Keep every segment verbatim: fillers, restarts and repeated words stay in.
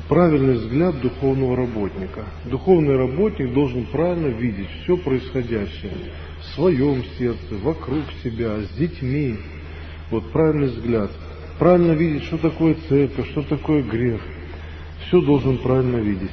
правильный взгляд духовного работника. Духовный работник должен правильно видеть все происходящее в своем сердце, вокруг себя, с детьми. Вот правильный взгляд. Правильно видеть, что такое церковь, что такое грех. Все должен правильно видеть.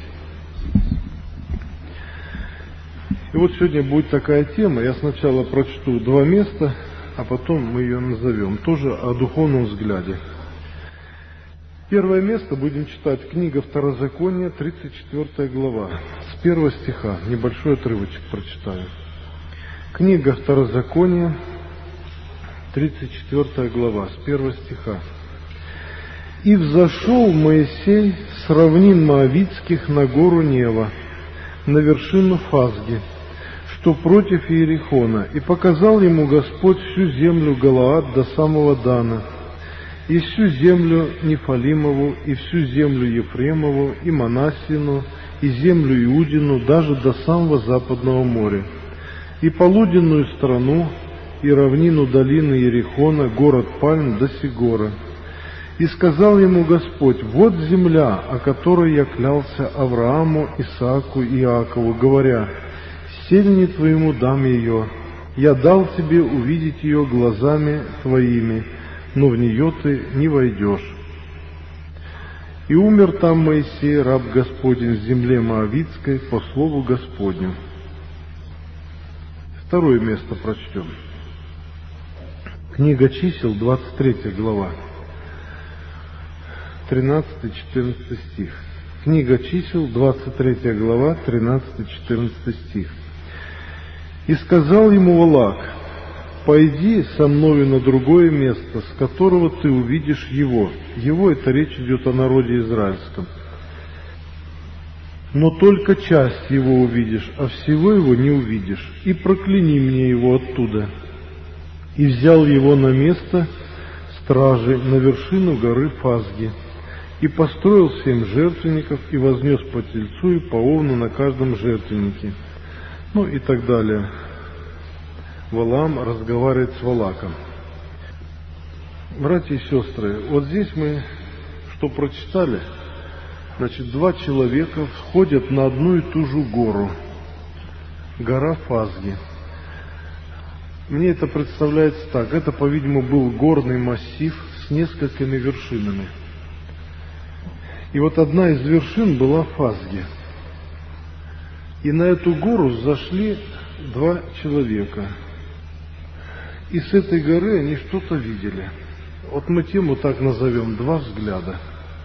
И вот сегодня будет такая тема. Я сначала прочту два места, а потом мы ее назовем. Тоже о духовном взгляде. Первое место будем читать. Книга Второзакония, тридцать четвёртая глава. С первого стиха. Небольшой отрывочек прочитаю. Книга Второзакония, тридцать четвёртая глава. С первого стиха. «И взошел Моисей с равнин Моавитских на гору Нева, на вершину Фазги, что против Иерихона, и показал ему Господь всю землю Галаад до самого Дана, и всю землю Нефалимову, и всю землю Ефремову, и Манассину, и землю Иудину, даже до самого западного моря, и полуденную страну, и равнину долины Иерихона, город Пальм до Сигора. И сказал ему Господь: вот земля, о которой я клялся Аврааму, Исааку и Иакову, говоря: семени твоему дам ее, я дал тебе увидеть ее глазами твоими, но в нее ты не войдешь. И умер там Моисей, раб Господень, в земле Моавитской, по слову Господню». Второе место прочтем. Книга Чисел, двадцать третья глава, тринадцатый-четырнадцатый стих. Книга Чисел, двадцать третья глава, тринадцатый-четырнадцатый стих. «И сказал ему Валаак: пойди со мною на другое место, с которого ты увидишь его». Его — это речь идет о народе израильском. «Но только часть его увидишь, а всего его не увидишь. И прокляни мне его оттуда». И взял его на место стражи на вершину горы Фазги, и построил семь жертвенников, и вознес по тельцу и по овну на каждом жертвеннике. Ну и так далее. Валаам разговаривает с Валаком. Братья и сестры, вот здесь мы, что прочитали, значит, два человека входят на одну и ту же гору, гора Фазги. Мне это представляется так: это, по-видимому, был горный массив с несколькими вершинами. И вот одна из вершин была Фазги. И на эту гору зашли два человека. И с этой горы они что-то видели. Вот мы тему так назовем: два взгляда.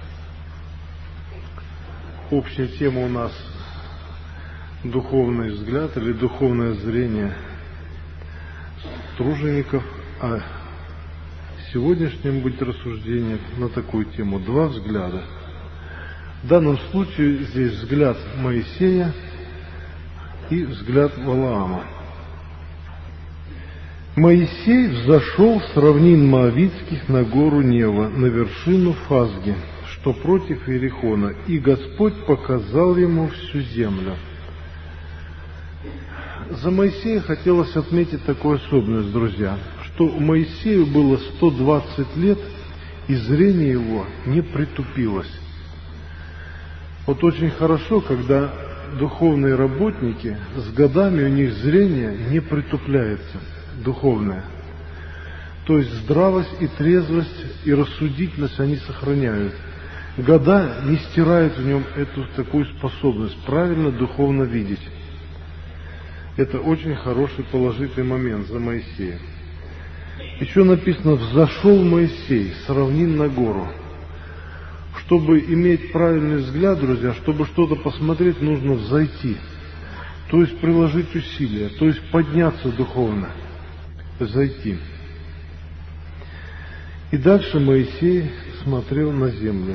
Общая тема у нас духовный взгляд или духовное зрение тружеников, а сегодняшнем будет рассуждение на такую тему: два взгляда. В данном случае здесь взгляд Моисея и взгляд Валаама. «Моисей взошел с равнин Моавитских на гору Нева, на вершину Фазги, что против Иерихона, и Господь показал ему всю землю». За Моисея хотелось отметить такую особенность, друзья, что Моисею было сто двадцать лет, и зрение его не притупилось. Вот очень хорошо, когда духовные работники, с годами у них зрение не притупляется, духовное. То есть здравость и трезвость и рассудительность они сохраняют. Года не стирают в нем эту такую способность правильно духовно видеть. Это очень хороший положительный момент за Моисея. Еще написано: «Взошел Моисей с равнин на гору». Чтобы иметь правильный взгляд, друзья, чтобы что-то посмотреть, нужно взойти. То есть приложить усилия, то есть подняться духовно, зайти. И дальше Моисей смотрел на землю.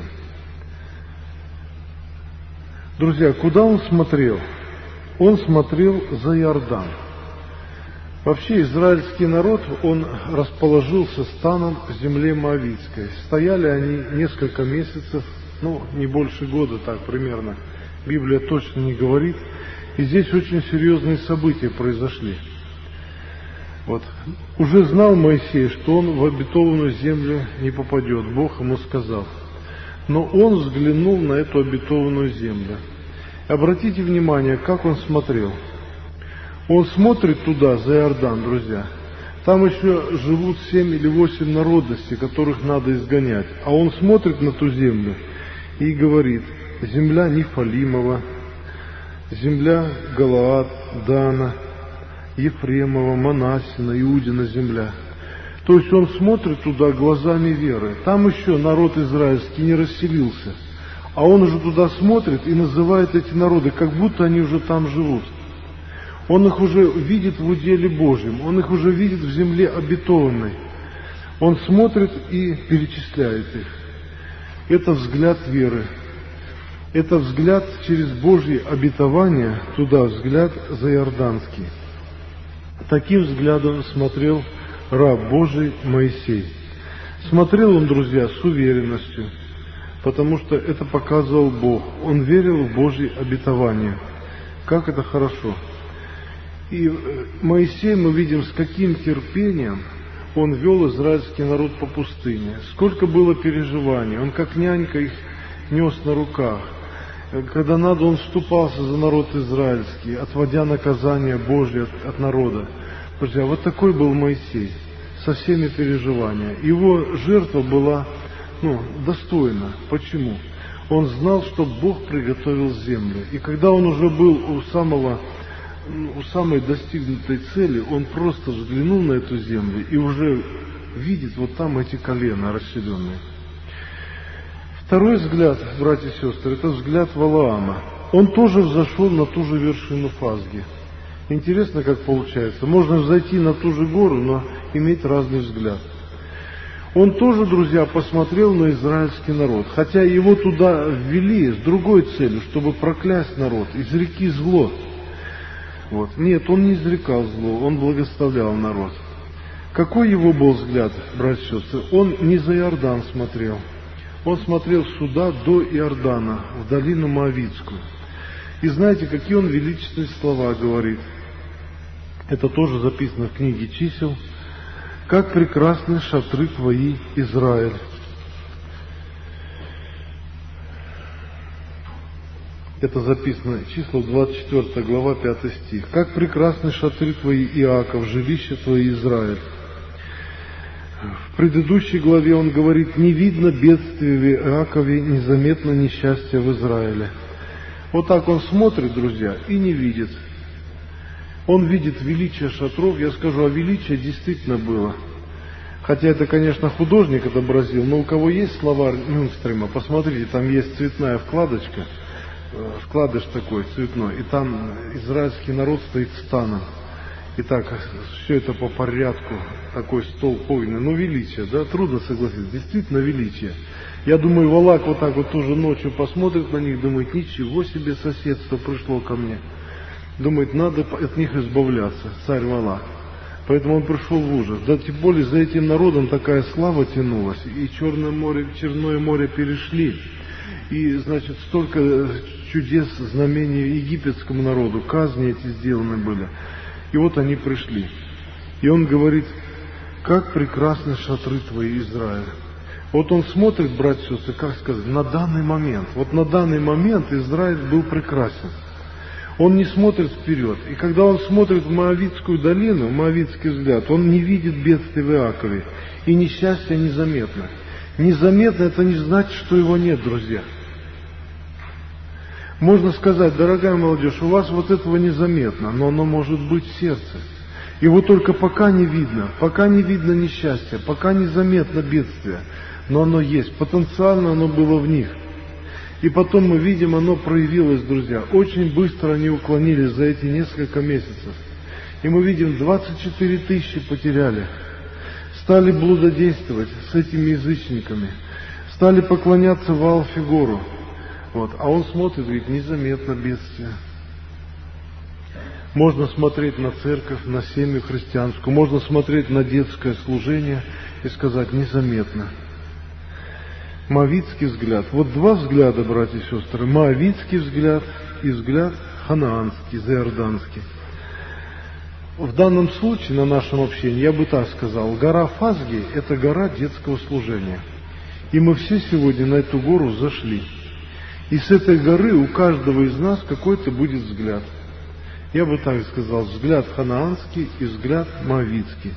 Друзья, куда он смотрел? Он смотрел за Иордан. Вообще израильский народ, он расположился станом в земле Моавитской. Стояли они несколько месяцев, ну, не больше года, так примерно. Библия точно не говорит. И здесь очень серьезные события произошли. Вот. Уже знал Моисей, что он в обетованную землю не попадет. Бог ему сказал. но он взглянул на эту обетованную землю. Обратите внимание, как он смотрел. Он смотрит туда, за Иордан, друзья. Там еще живут семь или восемь народностей, которых надо изгонять. А он смотрит на ту землю и говорит: земля Нефалимова, земля Галаад, Дана, Ефремова, Манассина, Иудина земля. То есть он смотрит туда глазами веры. Там еще народ израильский не расселился. А он уже туда смотрит и называет эти народы, как будто они уже там живут. Он их уже видит в уделе Божьем, он их уже видит в земле обетованной. Он смотрит и перечисляет их. Это взгляд веры. Это взгляд через Божье обетование, туда взгляд заиорданский. Таким взглядом смотрел раб Божий Моисей. Смотрел он, друзья, с уверенностью, потому что это показывал Бог. Он верил в Божье обетование. Как это хорошо! И Моисей, мы видим, с каким терпением он вел израильский народ по пустыне. Сколько было переживаний. Он как нянька их нес на руках. Когда надо, он вступался за народ израильский, отводя наказание Божье от, от народа. Друзья, вот такой был Моисей, со всеми переживаниями. Его жертва была, ну, достойна. Почему? Он знал, что Бог приготовил землю. И когда он уже был у самого... у самой достигнутой цели, он просто взглянул на эту землю и уже видит вот там эти колена расселенные. Второй взгляд, братья и сестры, это взгляд Валаама. Он тоже взошел на ту же вершину Фазги. Интересно, как получается. Можно взойти на ту же гору, но иметь разный взгляд. Он тоже, друзья, посмотрел на израильский народ, хотя его туда ввели с другой целью, чтобы проклясть народ, изреки зло. Вот. Нет, он не изрекал зло, он благословлял народ. Какой его был взгляд, братья и сестры? Он не за Иордан смотрел. Он смотрел сюда, до Иордана, в долину Моавицкую. И знаете, какие он величественные слова говорит? Это тоже записано в книге чисел. «Как прекрасны шатры твои, Израиль». Это записано, числа двадцать четвёртая глава, пятый стих. «Как прекрасны шатры твои, Иаков, жилище твои, Израиль». В предыдущей главе он говорит: «Не видно бедствия в Иакове, незаметно несчастья в Израиле». Вот так он смотрит, друзья, и не видит. Он видит величие шатров. Я скажу, а величие действительно было. Хотя это, конечно, художник отобразил, но у кого есть словарь Мюнстрема, посмотрите, там есть цветная вкладочка, вкладыш такой цветной, и там израильский народ стоит станом. Итак, все это по порядку, такой стол огненный. Ну, величие, да, трудно согласиться, действительно величие. Я думаю, Валак вот так вот тоже ночью посмотрит на них, думает: ничего себе соседство пришло ко мне. Думает, надо от них избавляться, царь Валак. Поэтому он пришел в ужас. Да тем более за этим народом такая слава тянулась, и Черное море, Черное море перешли. И, значит, столько чудес, знамений египетскому народу, казни эти сделаны были. И вот они пришли. И он говорит: как прекрасны шатры твои, Израиль. Вот он смотрит, братья и сестры, как сказать, на данный момент. Вот на данный момент Израиль был прекрасен. Он не смотрит вперед. И когда он смотрит в Моавицкую долину, в Моавицкий взгляд, он не видит бедствия в Иакове. И несчастье незаметно. Незаметно — это не значит, что его нет, друзья. Можно сказать: дорогая молодежь, у вас вот этого незаметно, но оно может быть в сердце. Его только пока не видно, пока не видно несчастья, пока незаметно бедствие, но оно есть, потенциально оно было в них. И потом мы видим, оно проявилось, друзья. Очень быстро они уклонились за эти несколько месяцев. И мы видим, двадцать четыре тысячи потеряли. Стали блудодействовать с этими язычниками. Стали поклоняться Ваал-Фигору. Вот. А он смотрит, говорит, незаметно бедствие. Можно смотреть на церковь, на семью христианскую, можно смотреть на детское служение и сказать: незаметно. Моавицкий взгляд. Вот два взгляда, братья и сестры. Моавицкий взгляд и взгляд ханаанский, заиорданский. В данном случае, на нашем общении, я бы так сказал, гора Фазги – это гора детского служения. И мы все сегодня на эту гору зашли. И с этой горы у каждого из нас какой-то будет взгляд. Я бы так сказал, взгляд ханаанский и взгляд моавитский.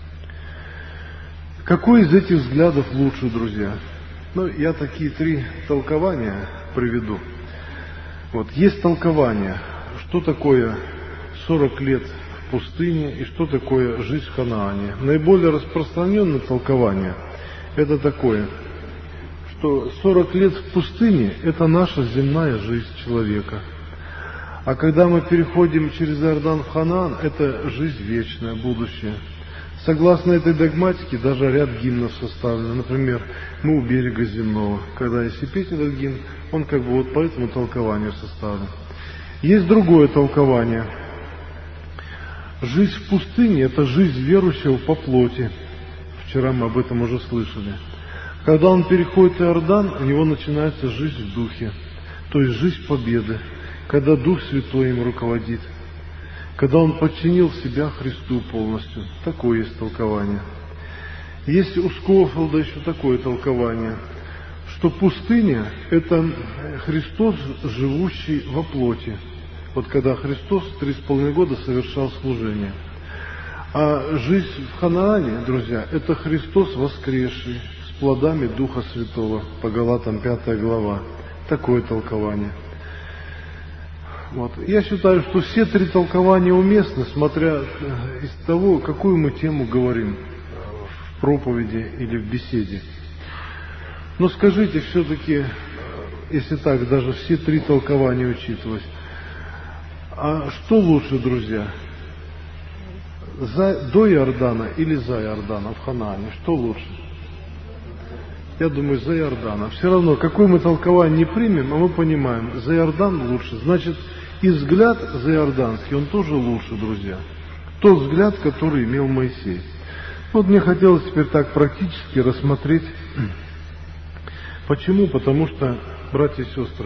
Какой из этих взглядов лучше, друзья? Ну, я такие три толкования приведу. Вот, есть толкование, что такое сорок лет в пустыне и что такое жизнь в Ханаане. Наиболее распространенное толкование – это такое, что сорок лет в пустыне – это наша земная жизнь человека. А когда мы переходим через Иордан в Ханаан, это жизнь вечная, будущее. Согласно этой догматике, даже ряд гимнов составлен. Например, «Мы у берега земного». Когда если петь этот гимн, он как бы вот по этому толкованию составлен. Есть другое толкование. Жизнь в пустыне – это жизнь верующего по плоти. Вчера мы об этом уже слышали. Когда он переходит Иордан, у него начинается жизнь в духе, то есть жизнь победы, когда Дух Святой им руководит, когда он подчинил себя Христу полностью. Такое есть толкование. Есть у Скофилда еще такое толкование, что пустыня – это Христос, живущий во плоти. Вот когда Христос три с половиной года совершал служение. А жизнь в Ханаане, друзья, это Христос воскресший с плодами Духа Святого, по Галатам пятая глава. Такое толкование. Вот. Я считаю, что все три толкования уместны, смотря из того, какую мы тему говорим в проповеди или в беседе. Но скажите все-таки, если так, даже все три толкования учитывать, а что лучше, друзья, за, до Иордана или за Иордана в Ханаане? Что лучше? Я думаю, за Иордана. Все равно, какое мы толкование не примем, а мы понимаем, за Иордан лучше. Значит, и взгляд за Иорданский, он тоже лучше, друзья. Тот взгляд, который имел Моисей. Вот мне хотелось теперь так практически рассмотреть. Почему? Потому что, братья и сестры,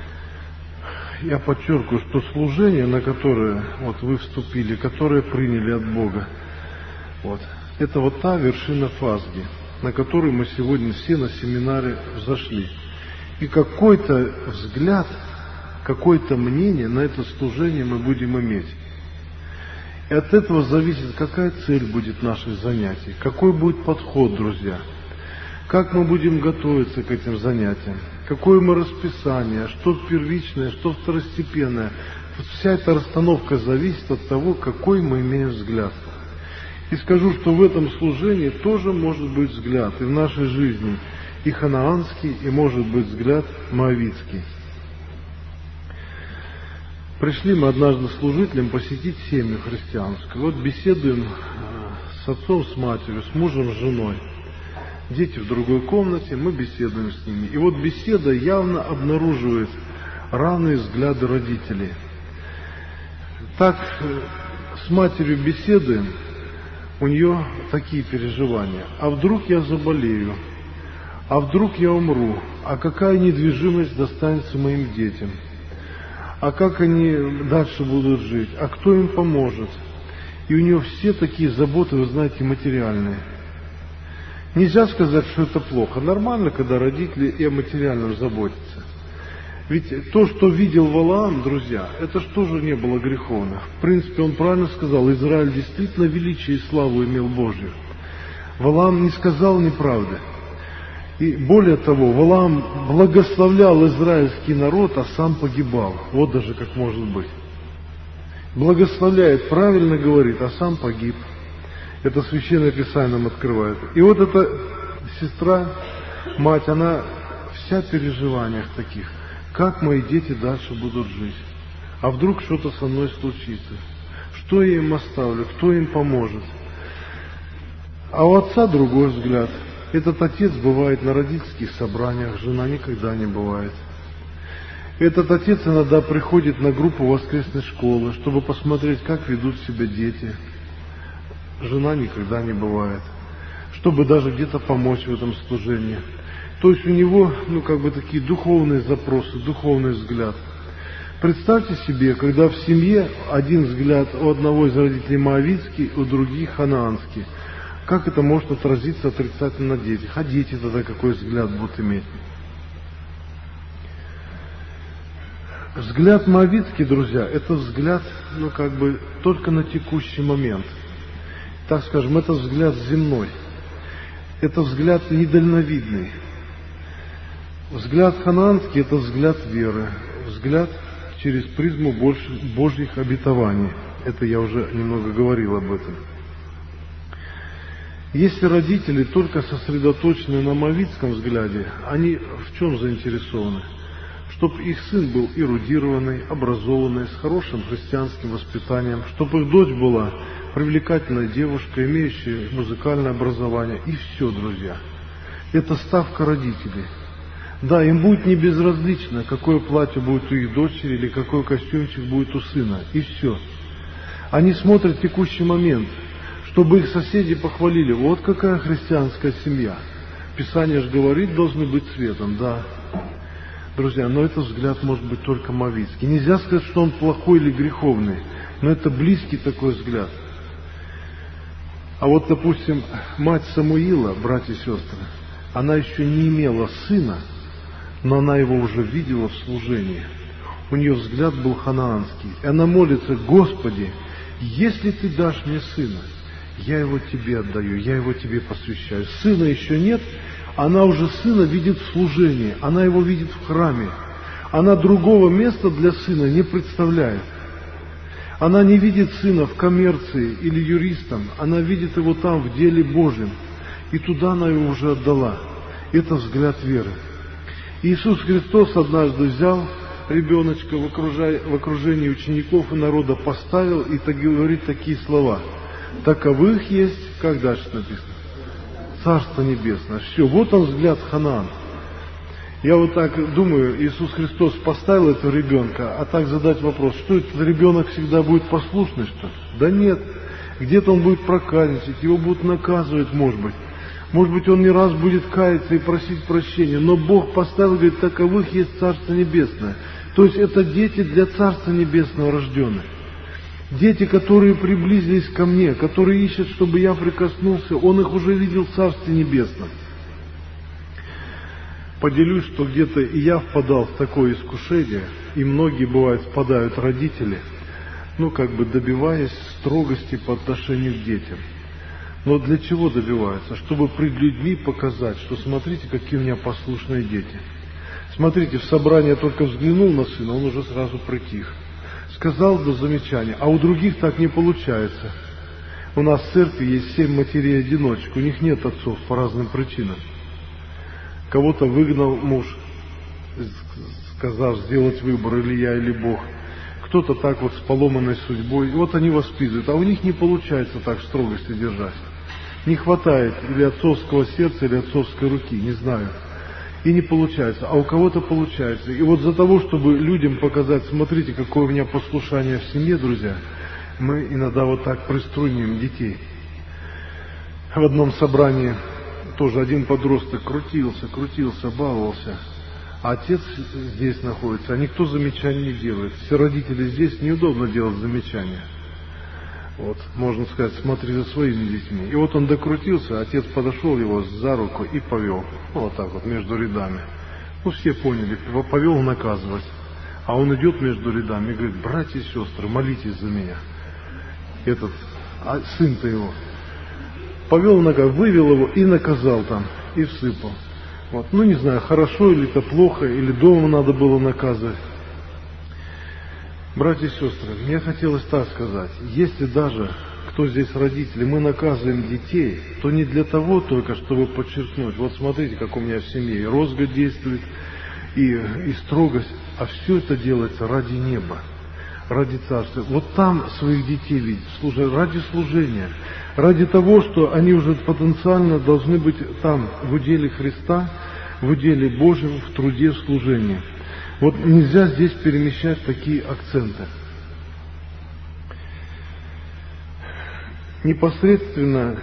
я подчеркиваю, что служение, на которое вот вы вступили, которое приняли от Бога, вот, это вот та вершина фазги, на которую мы сегодня все на семинаре взошли. И какой-то взгляд, какое-то мнение на это служение мы будем иметь. И от этого зависит, какая цель будет наших занятий, какой будет подход, друзья, как мы будем готовиться к этим занятиям, какое мы расписание, что первичное, что второстепенное. Вот вся эта расстановка зависит от того, какой мы имеем взгляд. И скажу, что в этом служении тоже может быть взгляд и в нашей жизни, и ханаанский, и может быть взгляд моавитский. Пришли мы однажды служителям посетить семью христианскую. Вот беседуем с отцом, с матерью, с мужем, с женой. Дети в другой комнате, мы беседуем с ними. И вот беседа явно обнаруживает равные взгляды родителей. Так, с матерью беседуем, у нее такие переживания. А вдруг я заболею? А вдруг я умру? А какая недвижимость достанется моим детям? А как они дальше будут жить? А кто им поможет? И у нее все такие заботы, вы знаете, материальные. Нельзя сказать, что это плохо. Нормально, когда родители и о материальном заботятся. Ведь то, что видел Валаам, друзья, это что же не было греховно? В принципе, он правильно сказал, Израиль действительно величие и славу имел Божью. Валаам не сказал неправды. И более того, Валаам благословлял израильский народ, а сам погибал. Вот даже как может быть. Благословляет, правильно говорит, а сам погиб. Это Священное Писание нам открывает. И вот эта сестра, мать, она вся в переживаниях таких. Как мои дети дальше будут жить? А вдруг что-то со мной случится? Что я им оставлю? Кто им поможет? А у отца другой взгляд. Этот отец бывает на родительских собраниях, жена никогда не бывает. Этот отец иногда приходит на группу воскресной школы, чтобы посмотреть, как ведут себя дети. Жена никогда не бывает. Чтобы даже где-то помочь в этом служении. То есть у него, ну, как бы такие духовные запросы, духовный взгляд. Представьте себе, когда в семье один взгляд у одного из родителей моавитский, у других ханаанский. Как это может отразиться отрицательно на детях? А дети тогда какой взгляд будут иметь? Взгляд моавитский, друзья, это взгляд, ну как бы, только на текущий момент. Так скажем, это взгляд земной. Это взгляд недальновидный. Взгляд ханаанский – это взгляд веры. Взгляд через призму Божьих обетований. Это я уже немного говорил об этом. Если родители только сосредоточены на моавитском взгляде, они в чем заинтересованы? Чтобы их сын был эрудированный, образованный, с хорошим христианским воспитанием, чтобы их дочь была привлекательная девушка, имеющая музыкальное образование, и все, друзья. Это ставка родителей. Да, им будет не безразлично, какое платье будет у их дочери или какой костюмчик будет у сына, и все. Они смотрят текущий момент, чтобы их соседи похвалили. Вот какая христианская семья. Писание же говорит, должны быть светом, да. Друзья, но этот взгляд может быть только моавитский. Нельзя сказать, что он плохой или греховный, но это близкий такой взгляд. А вот, допустим, мать Самуила, братья и сестры, она еще не имела сына, но она его уже видела в служении. У нее взгляд был ханаанский. И она молится: Господи, если Ты дашь мне сына, я его Тебе отдаю, я его Тебе посвящаю. Сына еще нет, она уже сына видит в служении, она его видит в храме. Она другого места для сына не представляет. Она не видит сына в коммерции или юристом, она видит его там, в деле Божьем. И туда она его уже отдала. Это взгляд веры. Иисус Христос однажды взял ребеночка в окружении учеников и народа, поставил и так говорит такие слова: таковых есть, как дальше написано, Царство Небесное. Все, вот он взгляд Ханаан. Я вот так думаю, Иисус Христос поставил этого ребенка, а так задать вопрос, что этот ребенок всегда будет послушный, что ли? Да нет, где-то он будет проказничать, его будут наказывать, может быть. Может быть, он не раз будет каяться и просить прощения, но Бог поставил, говорит, таковых есть Царство Небесное. То есть это дети для Царства Небесного рожденные. Дети, которые приблизились ко мне, которые ищут, чтобы я прикоснулся, Он их уже видел в Царстве Небесном. Поделюсь, что где-то и я впадал в такое искушение, и многие, бывает, впадают родители, ну, как бы добиваясь строгости по отношению к детям. Но для чего добиваются? Чтобы пред людьми показать, что смотрите, какие у меня послушные дети. Смотрите, в собрание только взглянул на сына, он уже сразу притих. Сказал до замечания, а у других так не получается. У нас в церкви есть семь матерей-одиночек, у них нет отцов по разным причинам. Кого-то выгнал муж, сказав сделать выбор, или я, или Бог. Кто-то так вот с поломанной судьбой. И вот они воспитывают, а у них не получается так строгости держать. Не хватает или отцовского сердца, или отцовской руки, не знаю. И не получается, а у кого-то получается. И вот за того, чтобы людям показать, смотрите, какое у меня послушание в семье, друзья, мы иногда вот так приструниваем детей. В одном собрании тоже один подросток крутился, крутился, баловался. А отец здесь находится, а никто замечаний не делает. Все родители здесь, неудобно делать замечания. Вот, можно сказать, смотри за своими детьми. И вот он докрутился, отец подошел его за руку и повел. Ну, вот так вот, между рядами. Ну, все поняли, повел наказывать. А он идет между рядами и говорит: братья и сестры, молитесь за меня. Этот, а сын-то его. Повел наказывать, вывел его и наказал там, и всыпал. Вот. Ну, не знаю, хорошо или это плохо, или дома надо было наказывать. Братья и сестры, мне хотелось так сказать, если даже, кто здесь родители, мы наказываем детей, то не для того только, чтобы подчеркнуть, вот смотрите, как у меня в семье, и розга действует, и, и строгость, а все это делается ради неба, ради царства. Вот там своих детей видеть, служа, ради служения, ради того, что они уже потенциально должны быть там, в уделе Христа, в уделе Божьем, в труде, в служении. Вот нельзя здесь перемещать такие акценты. Непосредственно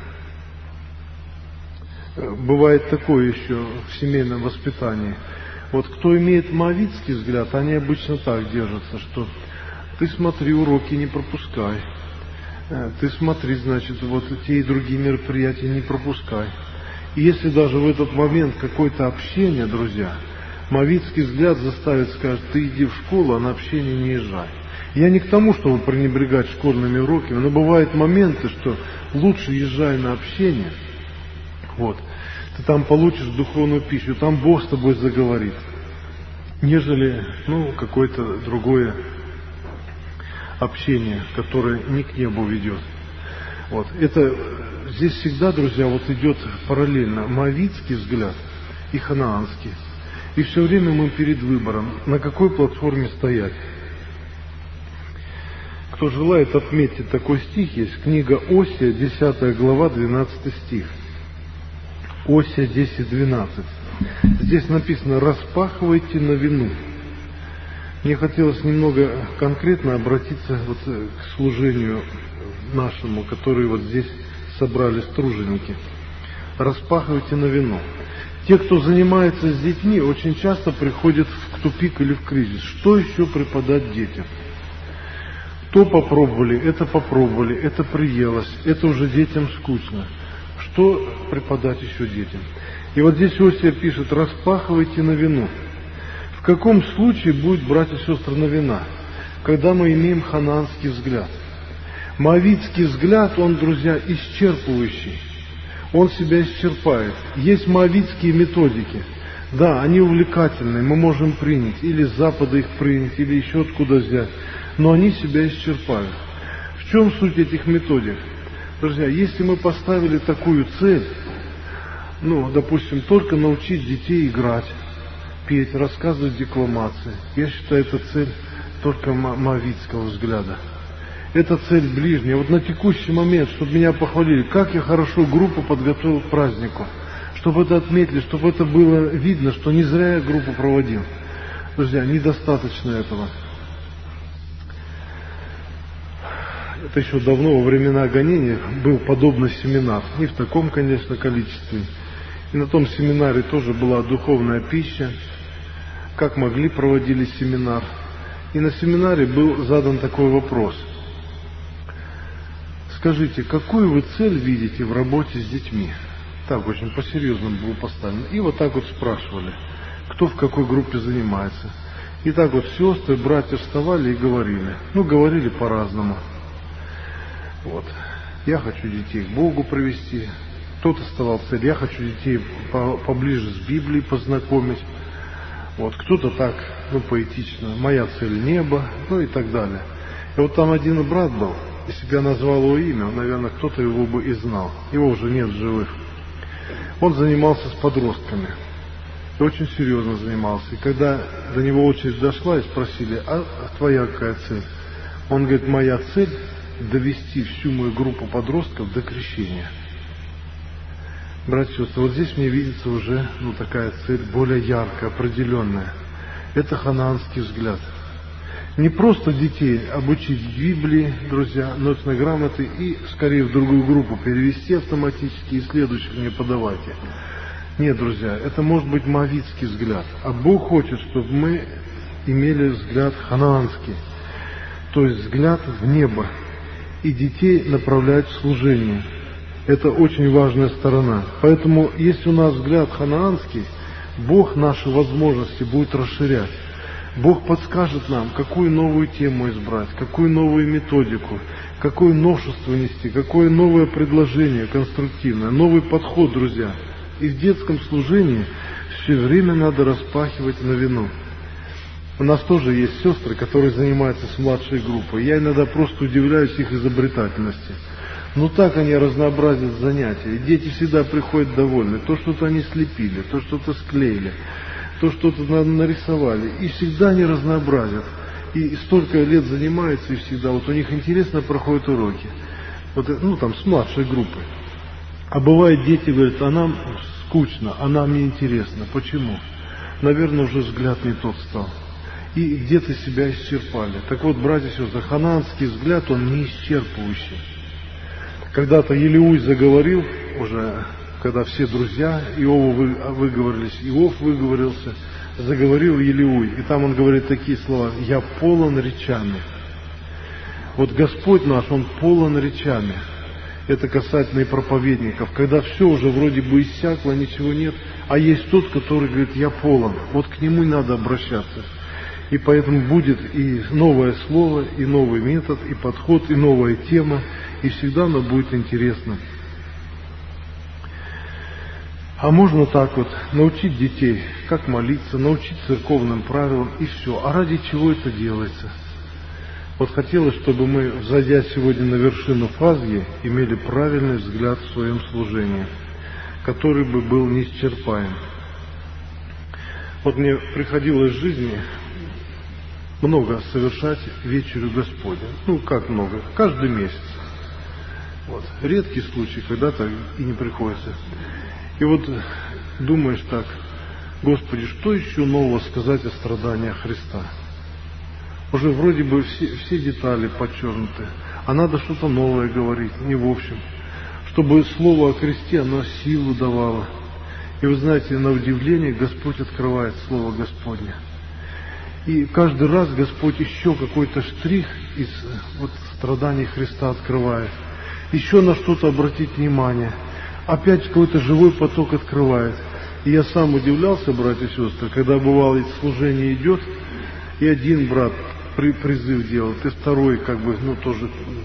бывает такое еще в семейном воспитании. Вот кто имеет моавитский взгляд, они обычно так держатся, что ты смотри, уроки не пропускай. Ты смотри, значит, вот те и другие мероприятия не пропускай. И если даже в этот момент какое-то общение, друзья, Мавитский взгляд заставит сказать: ты иди в школу, а на общение не езжай. Я не к тому, чтобы пренебрегать школьными уроками, но бывают моменты, что лучше езжай на общение, вот, ты там получишь духовную пищу, там Бог с тобой заговорит, нежели, ну, какое-то другое общение, которое не к небу ведет. Вот. Это здесь всегда, друзья, вот идет параллельно Моавитский взгляд и ханаанский. И все время мы перед выбором, на какой платформе стоять. Кто желает, отметьте, такой стих есть, книга Осия, десятая глава, двенадцатый стих. Осия десять двенадцать. Здесь написано: распахивайте на вину. Мне хотелось немного конкретно обратиться вот к служению нашему, который вот здесь собрались труженики. Распахивайте на вину. Те, кто занимается с детьми, очень часто приходят в тупик или в кризис. Что еще преподать детям? То попробовали, это попробовали, это приелось, это уже детям скучно. Что преподать еще детям? И вот здесь Осия пишет: распахивайте на вину. В каком случае будет, братья и сестры, на вина? Когда мы имеем ханаанский взгляд. Моавитский взгляд, он, друзья, исчерпывающий. Он себя исчерпает. Есть моавитские методики. Да, они увлекательные, мы можем принять, или с Запада их принять, или еще откуда взять. Но они себя исчерпают. В чем суть этих методик? Друзья, если мы поставили такую цель, ну, допустим, только научить детей играть, петь, рассказывать декламации, я считаю, это цель только моавитского взгляда. Это цель ближняя. Вот на текущий момент, чтобы меня похвалили, как я хорошо группу подготовил к празднику, чтобы это отметили, чтобы это было видно, что не зря я группу проводил. Друзья, недостаточно этого. Это еще давно, во времена гонения, был подобный семинар. Не в таком, конечно, количестве. И на том семинаре тоже была духовная пища. Как могли, проводили семинар. И на семинаре был задан такой вопрос. Скажите, какую вы цель видите в работе с детьми? Так, очень по-серьезному было поставлено. И вот так вот спрашивали, кто в какой группе занимается. И так вот сестры, братья вставали и говорили. Ну, говорили по-разному. Вот. Я хочу детей к Богу привести. Кто-то ставал цель, я хочу детей поближе с Библией познакомить. Вот. Кто-то так, ну, поэтично, моя цель небо, ну и так далее. И вот там один брат был, и себя назвал его имя, наверное, кто-то его бы и знал. Его уже нет в живых. Он занимался с подростками. И очень серьезно занимался. И когда до него очередь дошла и спросили: а твоя какая цель? Он говорит: моя цель — довести всю мою группу подростков до крещения. Братья и сестры, вот здесь мне видится уже, ну, такая цель более яркая, определенная. Это ханаанский взгляд. Не просто детей обучить Библии, друзья, нотной грамоты и скорее в другую группу перевести автоматически и следующих не подавайте. Нет, друзья, это может быть моавитский взгляд. А Бог хочет, чтобы мы имели взгляд ханаанский, то есть взгляд в небо, и детей направлять в служение. Это очень важная сторона. Поэтому, если у нас взгляд ханаанский, Бог наши возможности будет расширять. Бог подскажет нам, какую новую тему избрать, какую новую методику, какое новшество нести, какое новое предложение конструктивное, новый подход, друзья. И в детском служении все время надо распахивать на вину. У нас тоже есть сестры, которые занимаются с младшей группой. Я иногда просто удивляюсь их изобретательности. Ну так они разнообразят занятия. И дети всегда приходят довольны. То что-то они слепили, то что-то склеили, то что-то нарисовали. И всегда они разнообразят. И столько лет занимаются, и всегда. Вот у них интересно проходят уроки. Вот, ну там с младшей группой. А бывает, дети говорят: а нам скучно, а нам неинтересно. Почему? Наверное, уже взгляд не тот стал. И где-то себя исчерпали. Так вот, братья и сестры, ханаанский взгляд, он не исчерпывающий. Когда-то Елеуй заговорил, уже когда все друзья Иова выговорились, Иов выговорился, заговорил Елеуй. И там он говорит такие слова: «Я полон речами». Вот Господь наш, Он полон речами. Это касательно и проповедников. Когда все уже вроде бы иссякло, ничего нет, а есть тот, который говорит: я полон. Вот к Нему и надо обращаться. И поэтому будет и новое слово, и новый метод, и подход, и новая тема, и всегда оно будет интересно. А можно так вот научить детей, как молиться, научить церковным правилам, и все. А ради чего это делается? Вот хотелось, чтобы мы, взойдя сегодня на вершину Фазги, имели правильный взгляд в своем служении, который бы был неисчерпаем. Вот мне приходилось в жизни много совершать вечерю Господня. Ну, как много? Каждый месяц. Вот. Редкий случай, когда-то и не приходится. И вот думаешь так: Господи, что еще нового сказать о страданиях Христа? Уже вроде бы все, все детали подчеркнуты, а надо что-то новое говорить, не в общем. Чтобы слово о кресте, оно силу давало. И вы знаете, на удивление Господь открывает Слово Господне. И каждый раз Господь еще какой-то штрих из вот страданий Христа открывает. Еще на что-то обратить внимание. Опять какой-то живой поток открывает. И я сам удивлялся, братья и сестры, когда бывало служение идет, и один брат при, призыв делает, и второй как бы, ну тоже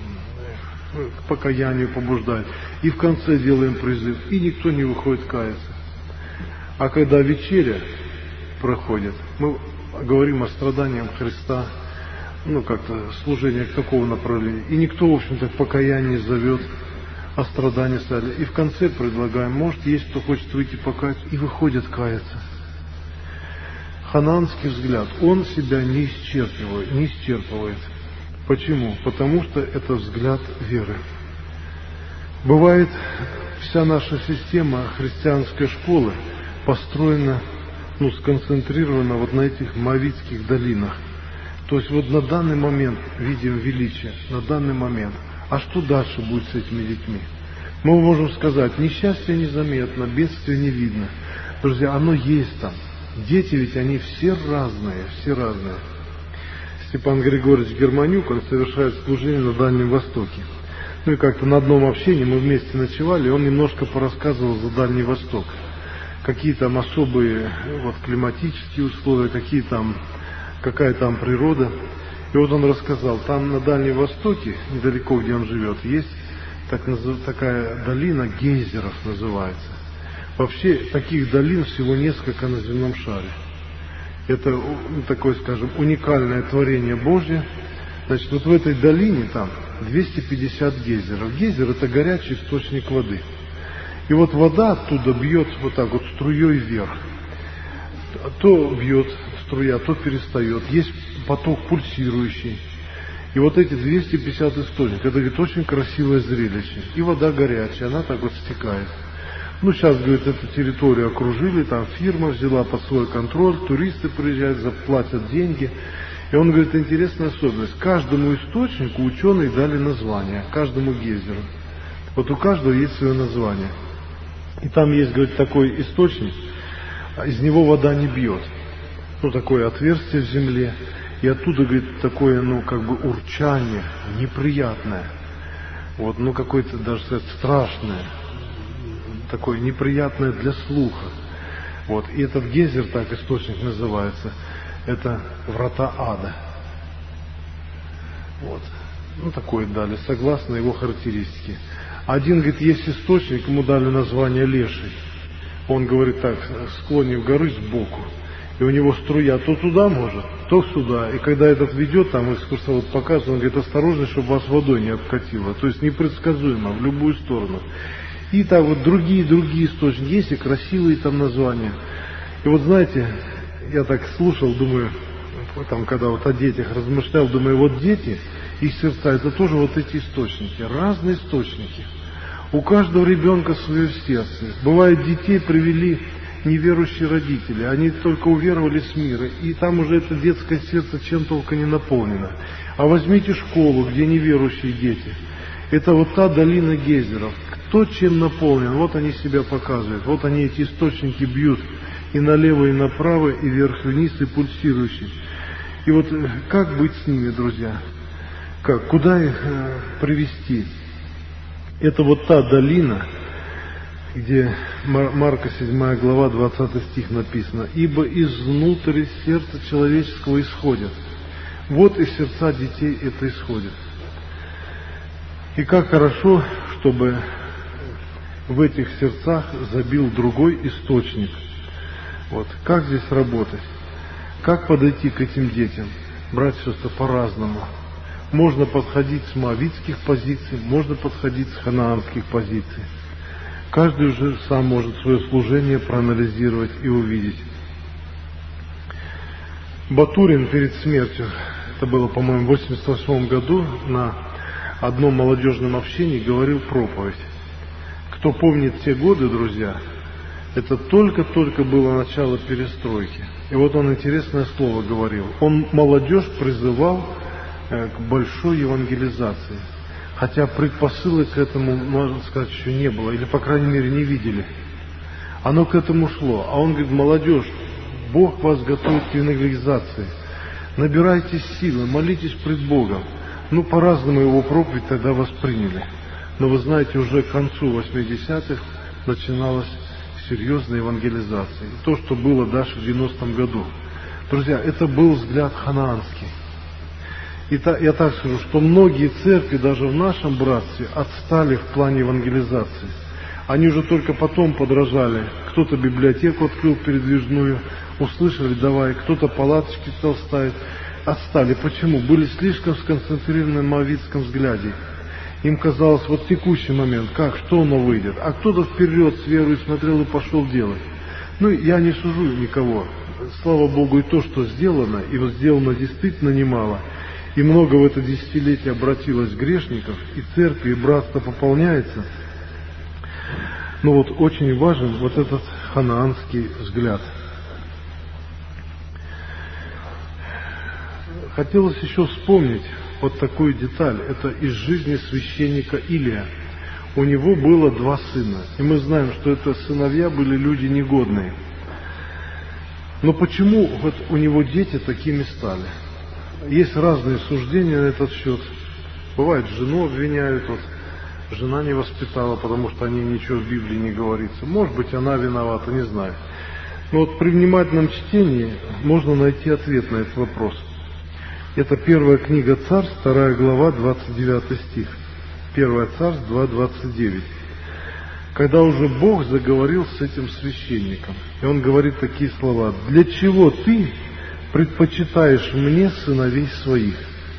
к покаянию побуждает. И в конце делаем призыв, и никто не выходит каяться. А когда вечеря проходит, мы говорим о страданиях Христа, ну как-то служение какого направления, и никто, в общем-то, к покаянию зовет, о страдании стали. И в конце предлагаем, может, есть кто хочет выйти покаяться, и выходят каяться. Ханаанский взгляд, он себя не исчерпывает, не исчерпывает. Почему? Потому что это взгляд веры. Бывает, вся наша система христианской школы построена, ну, сконцентрирована вот на этих Моавитских долинах. То есть вот на данный момент видим величие, на данный момент. А что дальше будет с этими детьми? Мы можем сказать, несчастье незаметно, бедствие не видно. Друзья, оно есть там. Дети ведь они все разные, все разные. Степан Григорьевич Германюк, он совершает служение на Дальнем Востоке. Ну и как-то на одном общении мы вместе ночевали, и он немножко порассказывал за Дальний Восток. Какие там особые вот, климатические условия, какие там, какая там природа. И вот он рассказал, там на Дальнем Востоке, недалеко, где он живет, есть так, такая долина гейзеров называется. Вообще таких долин всего несколько на земном шаре. Это такое, скажем, уникальное творение Божье. Значит, вот в этой долине там двести пятьдесят гейзеров. Гейзер — это горячий источник воды. И вот вода оттуда бьет вот так вот струей вверх. То бьет струя, то перестает. Есть поток пульсирующий. И вот эти двести пятьдесят источников, это, говорит, очень красивое зрелище. И вода горячая, она так вот стекает. Ну, сейчас, говорит, эту территорию окружили, там фирма взяла под свой контроль, туристы приезжают, заплатят деньги. И он говорит, интересная особенность. Каждому источнику ученые дали название, каждому гейзеру. Вот у каждого есть свое название. И там есть, говорит, такой источник, из него вода не бьет. Ну, такое отверстие в земле. И оттуда, говорит, такое, ну, как бы урчание, неприятное. Вот, ну, какое-то, даже сказать, страшное. Такое неприятное для слуха. Вот, и этот гейзер, так источник называется, это врата ада. Вот. Ну, такое дали, согласно его характеристике. Один, говорит, есть источник, ему дали название леший. Он говорит так, склонив горы сбоку. И у него струя то туда может, то сюда. И когда этот ведет, там экскурсовод показывает, он говорит, осторожно, чтобы вас водой не обкатило. То есть непредсказуемо, в любую сторону. И так вот другие-другие источники. Есть и красивые там названия. И вот знаете, я так слушал, думаю, там, когда вот о детях размышлял, думаю, вот дети, их сердца, это тоже вот эти источники, разные источники. У каждого ребенка свое сердце. Бывает, детей привели неверующие родители, они только уверовали с мира, и там уже это детское сердце чем только не наполнено. А возьмите школу, где неверующие дети. Это вот та долина гейзеров. Кто чем наполнен, вот они себя показывают, вот они эти источники бьют и налево, и направо, и вверх, и вниз, и пульсирующие. И вот как быть с ними, друзья? как, куда их э, привести? Это вот та долина, где Марка седьмая глава, двадцатый стих написано: «Ибо изнутри сердца человеческого исходят». Вот из сердца детей это исходит. И как хорошо, чтобы в этих сердцах забил другой источник. Вот. Как здесь работать? Как подойти к этим детям? Братья и сестры, по-разному. Можно подходить с моавитских позиций, можно подходить с ханаанских позиций. Каждый уже сам может свое служение проанализировать и увидеть. Батурин перед смертью, это было, по-моему, в восемьдесят восьмом году, на одном молодежном общении говорил проповедь. Кто помнит те годы, друзья, это только-только было начало перестройки. И вот он интересное слово говорил. Он молодежь призывал к большой евангелизации. Хотя предпосылок к этому, можно сказать, еще не было. Или, по крайней мере, не видели. Оно к этому шло. А он говорит: молодежь, Бог вас готовит к евангелизации. Набирайтесь силы, молитесь пред Богом. Ну, по-разному его проповедь тогда восприняли. Но вы знаете, уже к концу восьмидесятых начиналась серьезная евангелизация. И то, что было дальше в девяностом году. Друзья, это был взгляд ханаанский. И та, я так скажу, что многие церкви, даже в нашем братстве, отстали в плане евангелизации. Они уже только потом подражали. Кто-то библиотеку открыл передвижную, услышали, давай, кто-то палаточки стал ставить. Отстали. Почему? Были слишком сконцентрированы на моавитском взгляде. Им казалось, вот текущий момент, как, что оно выйдет. А кто-то вперед с верой смотрел и пошел делать. Ну, я не сужу никого. Слава Богу, и то, что сделано, и вот сделано действительно немало. И много в это десятилетие обратилось грешников, и церкви, и братство пополняется. Но вот очень важен вот этот ханаанский взгляд. Хотелось еще вспомнить вот такую деталь. Это из жизни священника Илия. У него было два сына. И мы знаем, что это сыновья были люди негодные. Но почему вот у него дети такими стали? Есть разные суждения на этот счет. Бывает, жену обвиняют, вот, жена не воспитала, потому что о ней ничего в Библии не говорится. Может быть, она виновата, не знаю. Но вот при внимательном чтении можно найти ответ на этот вопрос. Это первая книга Царств, вторая глава, двадцать девятый стих. Первая Царств два, двадцать девять. Когда уже Бог заговорил с этим священником, и он говорит такие слова: «Для чего ты предпочитаешь мне сыновей своих?»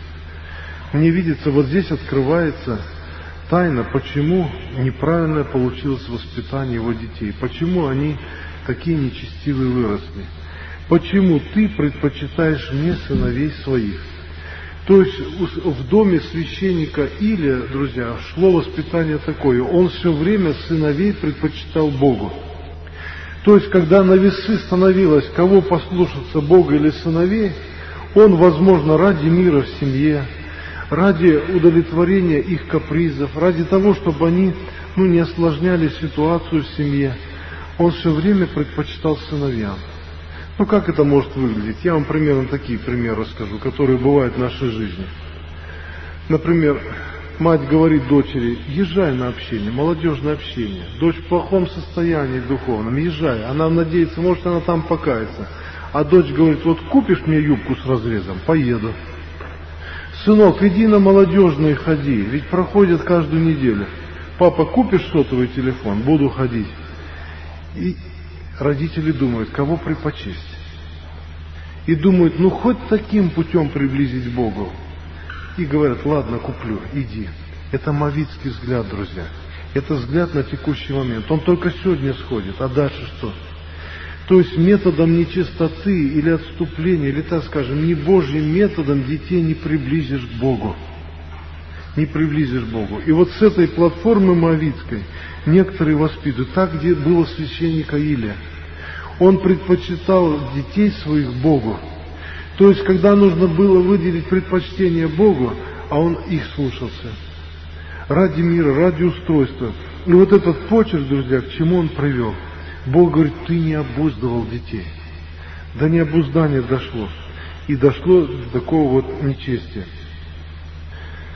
Мне видится, вот здесь открывается тайна, почему неправильно получилось воспитание его детей, почему они такие нечестивые выросли. Почему ты предпочитаешь мне сыновей своих? То есть в доме священника Илия, друзья, шло воспитание такое. Он все время сыновей предпочитал Богу. То есть, когда на весы становилось, кого послушаться, Бога или сыновей, он, возможно, ради мира в семье, ради удовлетворения их капризов, ради того, чтобы они ну, не осложняли ситуацию в семье, он все время предпочитал сыновьям. Ну, как это может выглядеть? Я вам примерно такие примеры расскажу, которые бывают в нашей жизни. Например, мать говорит дочери: езжай на общение, молодежное общение. Дочь в плохом состоянии духовном, езжай. Она надеется, может, она там покается. А дочь говорит: вот купишь мне юбку с разрезом, поеду. Сынок, иди на молодежные ходи, ведь проходят каждую неделю. Папа, купишь сотовый телефон, буду ходить. И родители думают, кого предпочесть. И думают, ну хоть таким путем приблизить к Богу. И говорят: ладно, куплю, иди. Это моавитский взгляд, друзья. Это взгляд на текущий момент. Он только сегодня сходит, а дальше что? То есть методом нечистоты или отступления, или, так скажем, не Божьим методом детей не приблизишь к Богу. Не приблизишь к Богу. И вот с этой платформы моавитской некоторые воспитывают. Так, где было священника Илия. Он предпочитал детей своих Богу. То есть, когда нужно было выделить предпочтение Богу, а он их слушался. Ради мира, ради устройства. И вот этот почерк, друзья, к чему он привел? Бог говорит: ты не обуздывал детей. До необуздания дошло. И дошло до такого вот нечестия.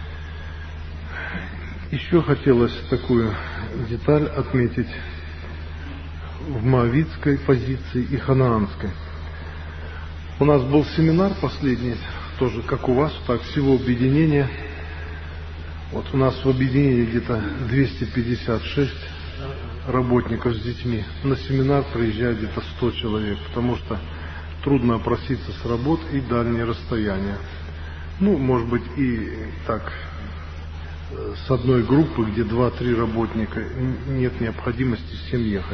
Еще хотелось такую деталь отметить в моавитской позиции и ханаанской. У нас был семинар последний, тоже как у вас, так всего объединения. Вот у нас в объединении где-то двести пятьдесят шесть работников с детьми. На семинар приезжает где-то сто человек, потому что трудно опроситься с работ и дальние расстояния. Ну, может быть, и так, с одной группы, где два-три работника, нет необходимости всем ехать.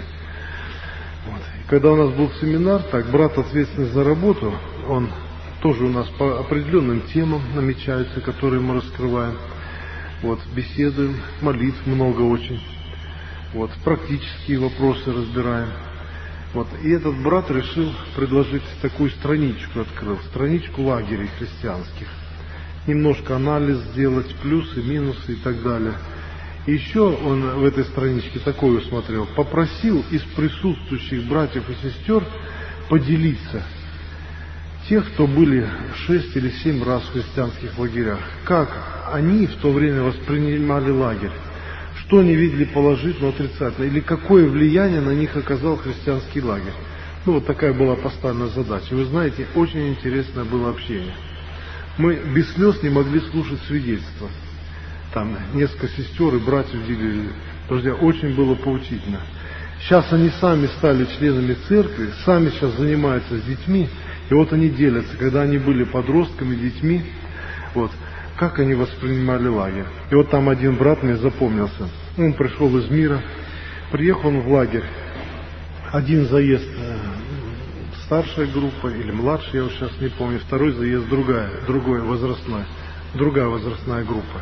Вот. И когда у нас был семинар, так, брат, ответственный за работу, он тоже у нас по определенным темам намечается, которые мы раскрываем. Вот, беседуем, молитв много очень. Вот, практические вопросы разбираем. Вот, и этот брат решил предложить такую страничку, открыл, страничку лагерей христианских. Немножко анализ сделать, плюсы, минусы и так далее. И еще он в этой страничке такое усмотрел. Попросил из присутствующих братьев и сестер поделиться тех, кто были шесть или семь раз в христианских лагерях. Как они в то время воспринимали лагерь? Что они видели положительно, отрицательно? Или какое влияние на них оказал христианский лагерь? Ну, вот такая была поставлена задача. Вы знаете, очень интересное было общение. Мы без слез не могли слушать свидетельства. Там несколько сестер и братьев делили. Друзья, очень было поучительно. Сейчас они сами стали членами церкви, сами сейчас занимаются с детьми. И вот они делятся, когда они были подростками, детьми, вот, как они воспринимали лагерь. И вот там один брат мне запомнился. Он пришел из мира, приехал он в лагерь. Один заезд старшая группа или младшая, я вот сейчас не помню, второй заезд другая, другой возрастной, другая возрастная группа.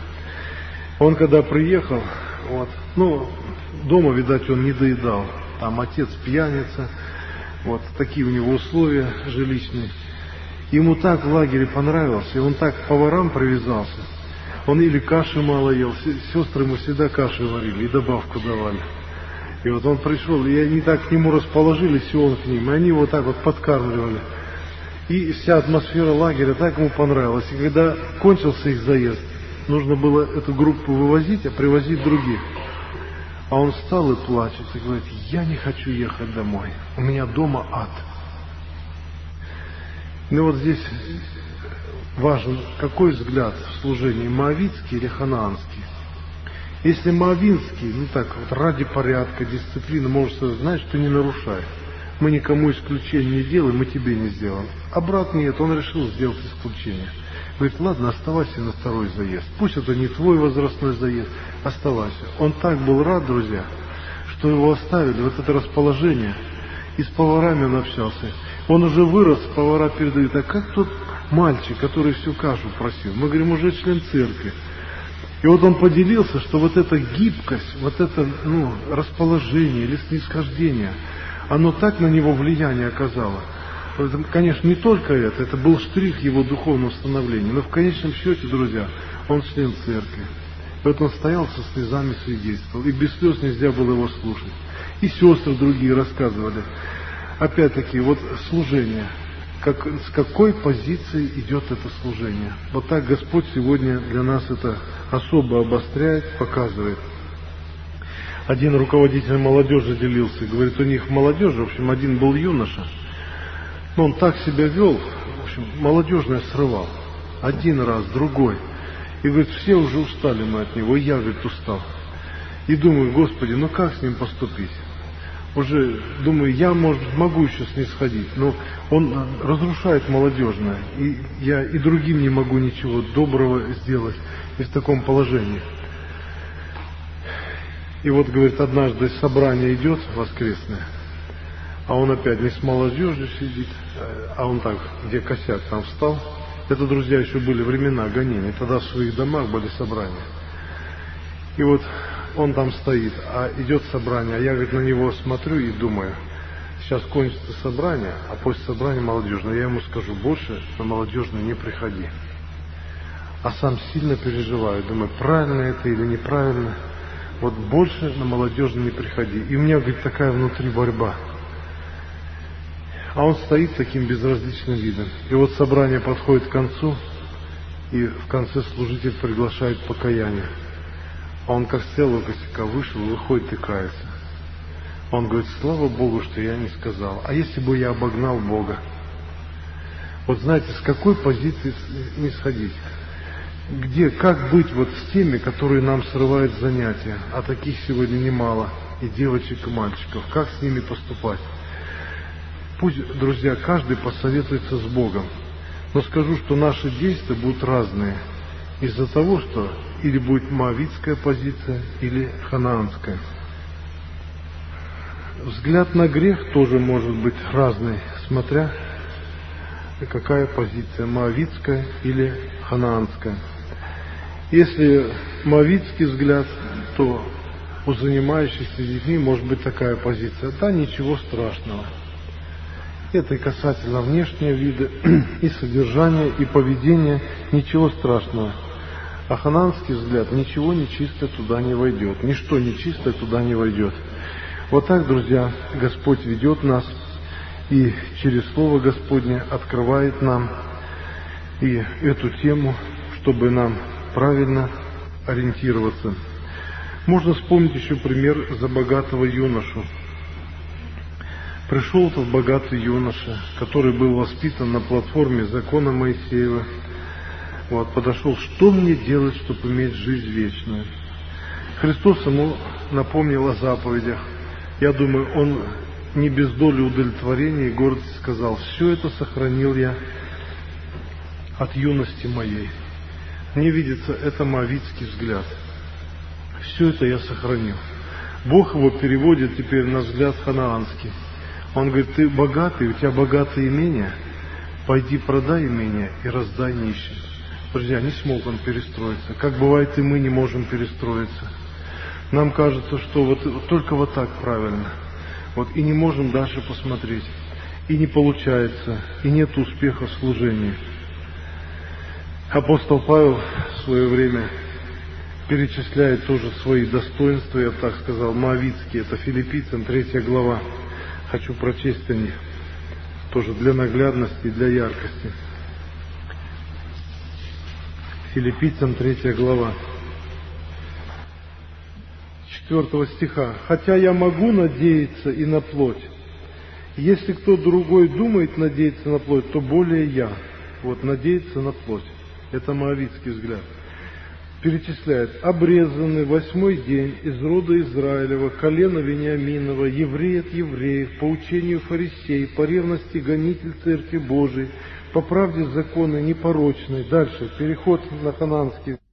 Он когда приехал, вот, ну, дома, видать, он не доедал. Там отец пьяница, вот такие у него условия жилищные. Ему так в лагере понравилось, и он так к поварам привязался. Он или каши мало ел, сестры ему всегда каши варили и добавку давали. И вот он пришел, и они так к нему расположились, и он к ним, и они его так вот подкармливали. И вся атмосфера лагеря так ему понравилась. И когда кончился их заезд, нужно было эту группу вывозить, а привозить других. А он встал и плачет, и говорит: я не хочу ехать домой, у меня дома ад. Ну вот здесь важен какой взгляд в служении, моавитский или ханаанский. Если моавитский, ну так вот ради порядка, дисциплины, может сказать: знаешь, ты не нарушай, мы никому исключения не делаем, мы тебе не сделаем. А брат нет, он решил сделать исключение. Говорит: ладно, оставайся на второй заезд. Пусть это не твой возрастной заезд, оставайся. Он так был рад, друзья, что его оставили, вот это расположение. И с поварами он общался. Он уже вырос, повара передают: а как тот мальчик, который всю кашу просил? Мы говорим: уже член церкви. И вот он поделился, что вот эта гибкость, вот это, ну, расположение или снисхождение, оно так на него влияние оказало. Это, конечно, не только это, это был штрих его духовного становления, но в конечном счете, друзья, он член церкви. И вот он стоял со слезами, свидетельствовал, и без слез нельзя было его слушать. И сестры другие рассказывали. Опять-таки, вот служение, как, с какой позиции идет это служение. Вот так Господь сегодня для нас это особо обостряет, показывает. Один руководитель молодежи делился, говорит, у них молодежь, в общем, один был юноша, но он так себя вел, в общем, молодежное срывал. Один раз, другой. И говорит, все уже устали мы от него, и я, говорит, устал. И думаю: Господи, ну как с ним поступить? Уже, думаю, я, может, могу еще снисходить, но он разрушает молодежное, и я и другим не могу ничего доброго сделать и в таком положении. И вот, говорит, однажды собрание идет воскресное, а он опять не с молодежью сидит, а он так, где косяк, там встал. Это, друзья, еще были времена гонений, тогда в своих домах были собрания. И вот он там стоит, а идет собрание, а я, говорит, на него смотрю и думаю: сейчас кончится собрание, а после собрания молодежное, я ему скажу: больше на молодежное не приходи. А сам сильно переживаю, думаю, правильно это или неправильно. Вот больше на молодежное не приходи. И у меня, говорит, такая внутри борьба. А он стоит таким безразличным видом. И вот собрание подходит к концу, и в конце служитель приглашает покаяние. А он как с целого косяка вышел, выходит и кается. Он говорит: слава Богу, что я не сказал. А если бы я обогнал Бога? Вот знаете, с какой позиции не сходить? Где, как быть вот с теми, которые нам срывают занятия? А таких сегодня немало. И девочек, и мальчиков. Как с ними поступать? Пусть, друзья, каждый посоветуется с Богом. Но скажу, что наши действия будут разные. Из-за того, что или будет моавитская позиция, или ханаанская. Взгляд на грех тоже может быть разный, смотря какая позиция, моавитская или ханаанская. Если моавитский взгляд, то у занимающихся детьми может быть такая позиция: да, ничего страшного. Это и касательно внешнего вида, и содержания, и поведения, ничего страшного. А ханаанский взгляд: ничего нечистое туда не войдет, ничто нечистое туда не войдет. Вот так, друзья, Господь ведет нас и через Слово Господне открывает нам и эту тему, чтобы нам правильно ориентироваться. Можно вспомнить еще пример за богатого юношу. Пришел тот богатый юноша, который был воспитан на платформе закона Моисеева. Вот, подошел: что мне делать, чтобы иметь жизнь вечную? Христос ему напомнил о заповедях. Я думаю, он не без доли удовлетворения и гордости сказал: все это сохранил я от юности моей. Мне видится, это моавитский взгляд. Все это я сохранил. Бог его переводит теперь на взгляд ханаанский. Он говорит: ты богатый, у тебя богатое имение, пойди продай имение и раздай нищим. Друзья, не смог он перестроиться. Как бывает, и мы не можем перестроиться. Нам кажется, что вот, вот только вот так правильно. Вот, и не можем дальше посмотреть. И не получается, и нет успеха в служении. Апостол Павел в свое время перечисляет тоже свои достоинства, я так сказал, моавитские. Это Филиппийцам третья глава. Хочу прочесть о них, тоже для наглядности и для яркости. Филиппийцам третья глава, четвёртого стиха. «Хотя я могу надеяться и на плоть. Если кто другой думает надеяться на плоть, то более я». Вот, надеяться на плоть. Это моавитский взгляд. Перечисляет: обрезанный восьмой день из рода Израилева, колена Вениаминова, еврей от евреев, по учению фарисей, по ревности гонитель Церкви Божией, по правде закона непорочной. Дальше, переход на ханаанский.